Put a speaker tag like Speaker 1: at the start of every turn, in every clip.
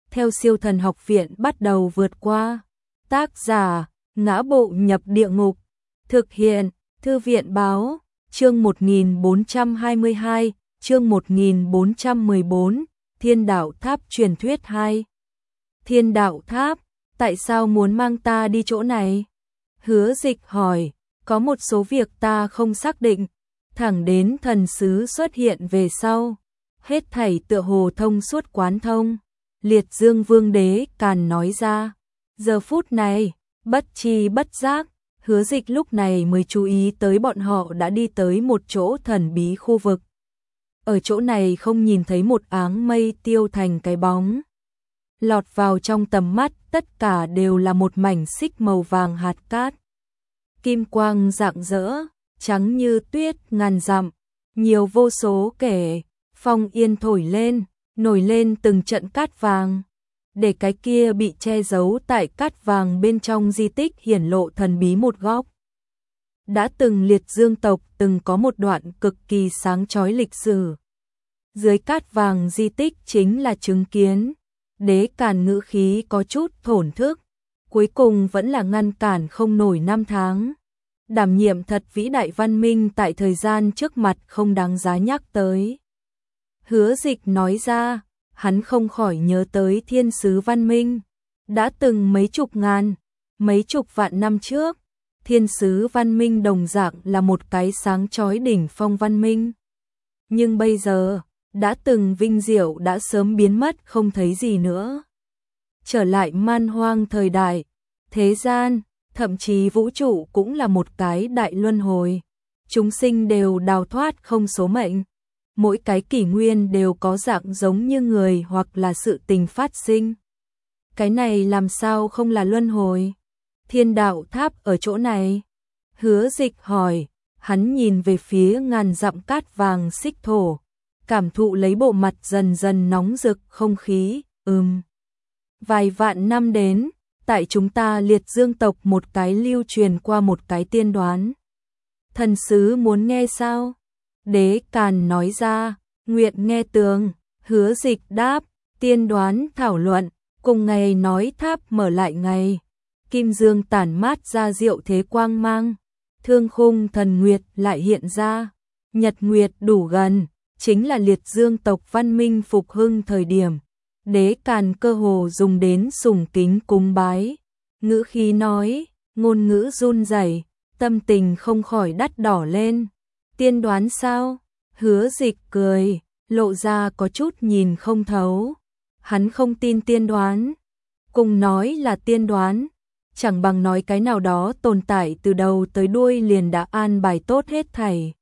Speaker 1: theo Siêu Thần Học Viện bắt đầu vượt qua. Tác giả: Ngã Bộ Nhập Địa Ngục. Thực hiện: Thư viện báo. Chương 1422, chương 1414, Thiên Đạo Tháp truyền thuyết 2. Thiên Đạo Tháp, tại sao muốn mang ta đi chỗ này? Hứa Dịch hỏi, có một số việc ta không xác định, thẳng đến thần sứ xuất hiện về sau, hết thảy tựa hồ thông suốt quán thông. Liệt Dương Vương Đế Càn nói ra. Giờ phút này, bất tri bất giác, Hứa Dịch lúc này mới chú ý tới bọn họ đã đi tới một chỗ thần bí khu vực. Ở chỗ này không nhìn thấy một áng mây tiêu thành cái bóng. Lọt vào trong tầm mắt tất cả đều là một mảnh xích màu vàng hạt cát. Kim quang rạng rỡ, trắng như tuyết ngàn dặm, nhiều vô số kẻ, phong yên thổi lên, nổi lên từng trận cát vàng. Để cái kia bị che giấu tại cát vàng bên trong di tích hiển lộ thần bí một góc. Đã từng Liệt Dương tộc từng có một đoạn cực kỳ sáng chói lịch sử. Dưới cát vàng di tích chính là chứng kiến. Đế Càn ngữ khí có chút thổn thức, cuối cùng vẫn là ngăn cản không nổi năm tháng. Đảm nhiệm thật vĩ đại văn minh tại thời gian trước mặt không đáng giá nhắc tới. Hứa Dịch nói ra, hắn không khỏi nhớ tới thiên sứ văn minh. Đã từng mấy chục ngàn, mấy chục vạn năm trước, thiên sứ văn minh đồng dạng là một cái sáng chói đỉnh phong văn minh. Nhưng bây giờ, đã từng vinh diệu đã sớm biến mất không thấy gì nữa. Trở lại man hoang thời đại, thế gian, thậm chí vũ trụ cũng là một cái đại luân hồi. Chúng sinh đều đào thoát không số mệnh. Mỗi cái kỷ nguyên đều có dạng giống như người hoặc là sự tình phát sinh. Cái này làm sao không là luân hồi? Thiên Đạo Tháp ở chỗ này. Hứa Dịch hỏi, hắn nhìn về phía ngàn dặm cát vàng xích thổ, cảm thụ lấy bộ mặt dần dần nóng rực không khí. Vài vạn năm đến, tại chúng ta Liệt Dương tộc một cái lưu truyền qua một cái tiên đoán. Thần sứ muốn nghe sao? Đế Càn nói ra, nguyện nghe tường. Hứa Dịch đáp, tiên đoán thảo luận, cùng ngày nói tháp mở lại ngày. Kim dương tản mát ra diệu thế quang mang, thương khung thần nguyệt lại hiện ra, nhật nguyệt đủ gần, chính là Liệt Dương tộc văn minh phục hưng thời điểm. Đế Càn cơ hồ dùng đến sùng kính cúng bái, ngữ khí nói, ngôn ngữ run rẩy, tâm tình không khỏi đắt đỏ lên. Tiên đoán sao? Hứa Dịch cười, lộ ra có chút nhìn không thấu. Hắn không tin tiên đoán. Cùng nói là tiên đoán, chẳng bằng nói cái nào đó tồn tại từ đầu tới đuôi liền đã an bài tốt hết thảy.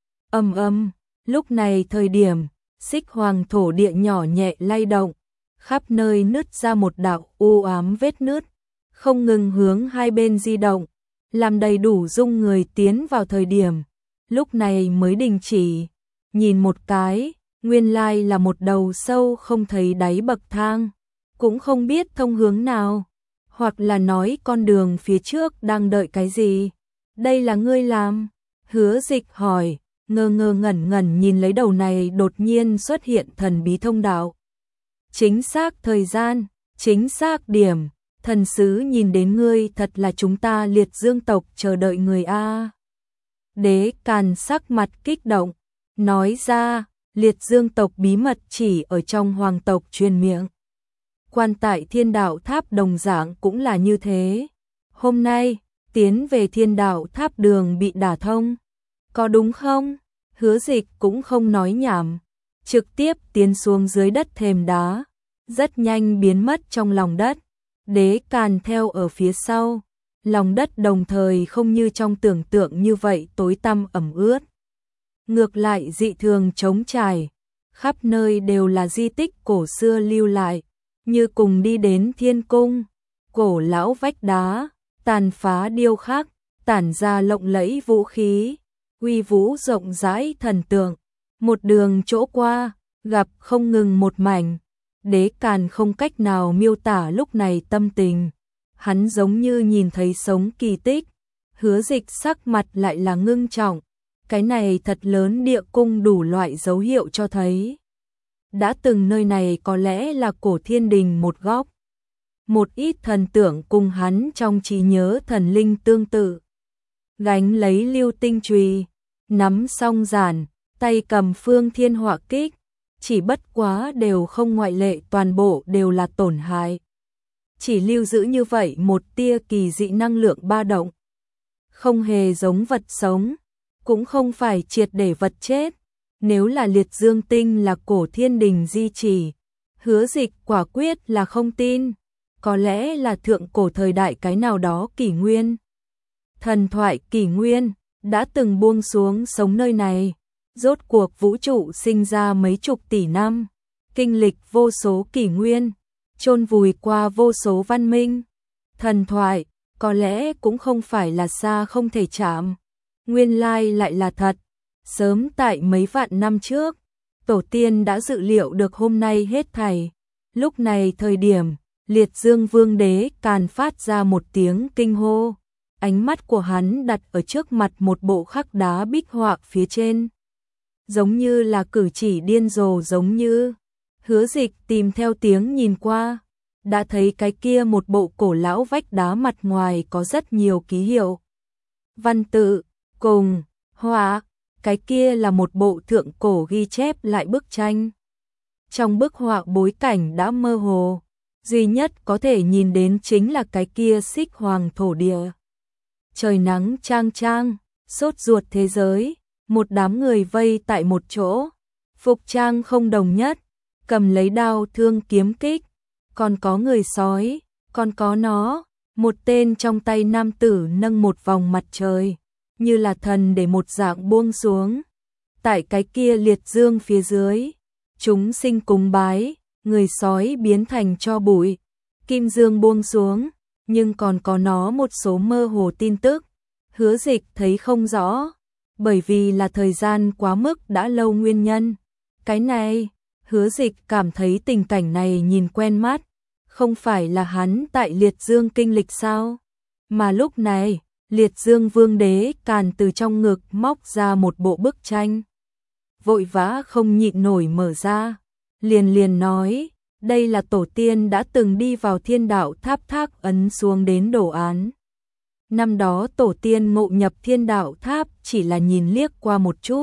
Speaker 1: Lúc này thời điểm, xích hoàng thổ địa nhỏ nhẹ lay động, khắp nơi nứt ra một đạo u ám vết nứt, không ngừng hướng hai bên di động, làm đầy đủ dung người tiến vào thời điểm. Lúc này mới đình chỉ, nhìn một cái, nguyên lai là một đầu sâu không thấy đáy bậc thang, cũng không biết thông hướng nào, hoặc là nói con đường phía trước đang đợi cái gì. Đây là ngươi làm? Hứa Dịch hỏi, ngơ ngơ ngẩn ngẩn nhìn lấy đầu này đột nhiên xuất hiện thần bí thông đạo. Chính xác thời gian, chính xác điểm, thần sứ nhìn đến ngươi thật là chúng ta Liệt Dương tộc chờ đợi người a. Đế Càn sắc mặt kích động, nói ra, Liệt Dương tộc bí mật chỉ ở trong hoàng tộc truyền miệng. Quan tại Thiên Đạo Tháp đồng dạng cũng là như thế. Hôm nay, tiến về Thiên Đạo Tháp đường bị đả thông. Có đúng không? Hứa Dịch cũng không nói nhảm, trực tiếp tiến xuống dưới đất thềm đá, rất nhanh biến mất trong lòng đất. Đế Càn theo ở phía sau. Lòng đất đồng thời không như trong tưởng tượng như vậy tối tăm ẩm ướt. Ngược lại dị thường trống trải, khắp nơi đều là di tích cổ xưa lưu lại, như cùng đi đến thiên cung. Cổ lão vách đá, tàn phá điêu khắc, tản ra lộng lẫy vũ khí, uy vũ rộng rãi thần tượng. Một đường chỗ qua, gặp không ngừng một mảnh. Đế Càn không cách nào miêu tả lúc này tâm tình. Hắn giống như nhìn thấy sống kỳ tích. Hứa Dịch sắc mặt lại là ngưng trọng. Cái này thật lớn địa cung đủ loại dấu hiệu cho thấy. đã từng nơi này có lẽ là cổ thiên đình một góc. Một ít thần tưởng cùng hắn trong trí nhớ thần linh tương tự. Gánh lấy lưu tinh chùy, nắm song giản, tay cầm phương thiên họa kích, chỉ bất quá đều không ngoại lệ, toàn bộ đều là tổn hại. Chỉ lưu giữ như vậy một tia kỳ dị năng lượng ba động. Không hề giống vật sống, cũng không phải triệt để vật chết. Nếu là liệt dương tinh là cổ thiên đình di trì, Hứa Dịch quả quyết là không tin. Có lẽ là thượng cổ thời đại cái nào đó kỷ nguyên. Thần thoại kỷ nguyên đã từng buông xuống sống nơi này. Rốt cuộc vũ trụ sinh ra mấy chục tỷ năm, kinh lịch vô số kỷ nguyên, chôn vùi qua vô số văn minh. Thần thoại có lẽ cũng không phải là xa không thể chạm, nguyên lai lại là thật. Sớm tại mấy vạn năm trước, tổ tiên đã dự liệu được hôm nay hết thảy. Lúc này thời điểm, Liệt Dương Vương Đế Càn phát ra một tiếng kinh hô. Ánh mắt của hắn đặt ở trước mặt một bộ khắc đá bích họa phía trên. Giống như là cử chỉ điên rồ giống như. Hứa Dịch tìm theo tiếng nhìn qua, đã thấy cái kia một bộ cổ lão vách đá mặt ngoài có rất nhiều ký hiệu. Văn tự, cùng, họa, cái kia là một bộ thượng cổ ghi chép lại bức tranh. Trong bức họa bối cảnh đã mơ hồ, duy nhất có thể nhìn đến chính là cái kia xích hoàng thổ địa. Trời nắng chang chang, sốt ruột thế giới, một đám người vây tại một chỗ, phục trang không đồng nhất, cầm lấy đao thương kiếm kích, còn có người sói, còn có nó, một tên trong tay nam tử nâng một vòng mặt trời, như là thần để một dạng buông xuống. Tại cái kia liệt dương phía dưới, chúng sinh cúng bái, người sói biến thành tro bụi, kim dương buông xuống, nhưng còn có nó một số mơ hồ tin tức. Hứa Dịch thấy không rõ, bởi vì là thời gian quá mức đã lâu nguyên nhân. Cái này, Hứa Dịch cảm thấy tình cảnh này nhìn quen mắt, không phải là hắn tại Liệt Dương kinh lịch sao? Mà lúc này, Liệt Dương Vương Đế Càn từ trong ngực móc ra một bộ bức tranh. Vội vã không nhịn nổi mở ra, liền nói, đây là tổ tiên đã từng đi vào thiên đạo tháp thác ấn xuống đến đồ án. Năm đó tổ tiên ngộ nhập thiên đạo tháp chỉ là nhìn liếc qua một chút.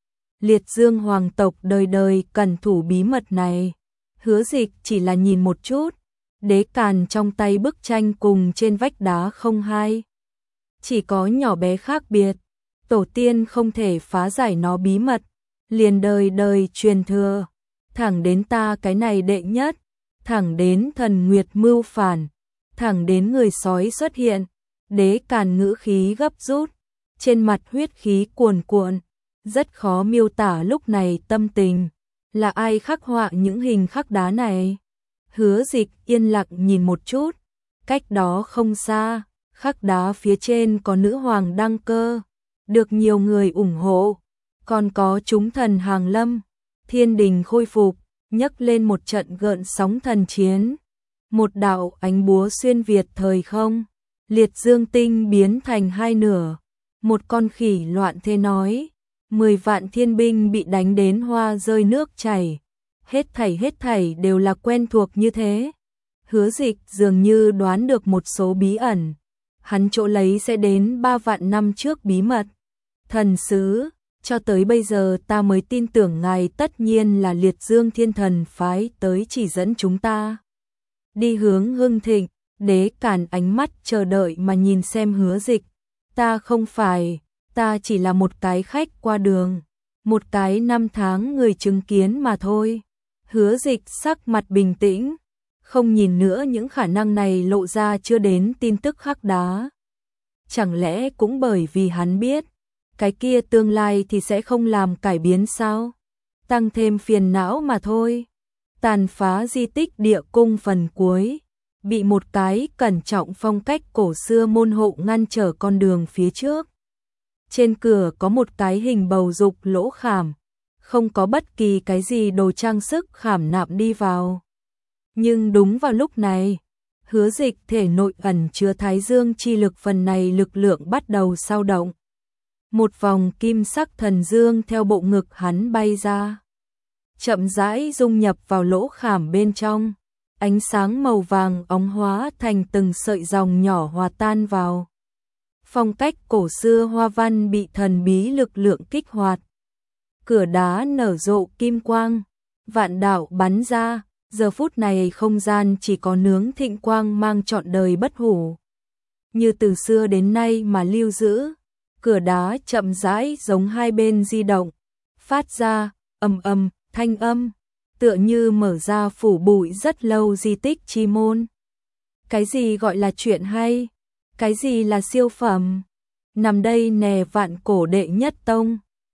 Speaker 1: Liệt Dương hoàng tộc đời đời cẩn thủ bí mật này. Hứa Dịch chỉ là nhìn một chút, Đế Càn trong tay bức tranh cùng trên vách đá không hai. Chỉ có nhỏ bé khác biệt, tổ tiên không thể phá giải nó bí mật, liền đời đời truyền thừa, thẳng đến ta cái này đệ nhất, thẳng đến thần nguyệt mưu phản, thẳng đến người sói xuất hiện. Đế Càn ngữ khí gấp rút, trên mặt huyết khí cuồn cuộn, rất khó miêu tả lúc này tâm tình. Là ai khắc họa những hình khắc đá này? Hứa Dịch yên lặng nhìn một chút, cách đó không xa, khắc đá phía trên có nữ hoàng đăng cơ, được nhiều người ủng hộ, còn có chúng thần hàng lâm, thiên đình khôi phục, nhấc lên một trận gợn sóng thần chiến. Một đạo ánh búa xuyên việt thời không, Liệt Dương tinh biến thành hai nửa, một con khỉ loạn thế nói, 10 vạn thiên binh bị đánh đến hoa rơi nước chảy, hết thảy đều là quen thuộc như thế. Hứa Dịch dường như đoán được một số bí ẩn, hắn chỗ lấy sẽ đến 3 vạn năm trước bí mật. Thần sứ, cho tới bây giờ ta mới tin tưởng ngài tất nhiên là Liệt Dương thiên thần phái tới chỉ dẫn chúng ta đi hướng hưng thịnh. Đế Càn ánh mắt chờ đợi mà nhìn xem Hứa Dịch. Ta không phải, ta chỉ là một cái khách qua đường, một cái năm tháng người chứng kiến mà thôi. Hứa Dịch sắc mặt bình tĩnh, không nhìn nữa những khả năng này lộ ra chưa đến tin tức khắc đá. Chẳng lẽ cũng bởi vì hắn biết, cái kia tương lai thì sẽ không làm cải biến sao? Tăng thêm phiền não mà thôi. Tàn phá di tích địa cung phần cuối, bị một cái cẩn trọng phong cách cổ xưa môn hộ ngăn trở con đường phía trước. Trên cửa có một cái hình bầu dục lỗ khảm, không có bất kỳ cái gì đồ trang sức khảm nạm đi vào. Nhưng đúng vào lúc này, Hứa Dịch thể nội ẩn chứa Thái Dương chi lực phần này lực lượng bắt đầu dao động. Một vòng kim sắc thần dương theo bộ ngực hắn bay ra. chậm rãi dung nhập vào lỗ khảm bên trong. Ánh sáng màu vàng óng hóa thành từng sợi dòng nhỏ hòa tan vào. Phong cách cổ xưa hoa văn bị thần bí lực lượng kích hoạt. Cửa đá nở rộ kim quang, vạn đạo bắn ra, giờ phút này không gian chỉ có nướng thịnh quang mang trọn đời bất hủ. Như từ xưa đến nay mà lưu giữ, cửa đá chậm rãi giống hai bên di động, phát ra ầm ầm thanh âm, tựa như mở ra phủ bụi rất lâu di tích chi môn. Cái gì gọi là chuyện hay? Cái gì là siêu phẩm? Nằm đây nè vạn cổ đệ nhất tông.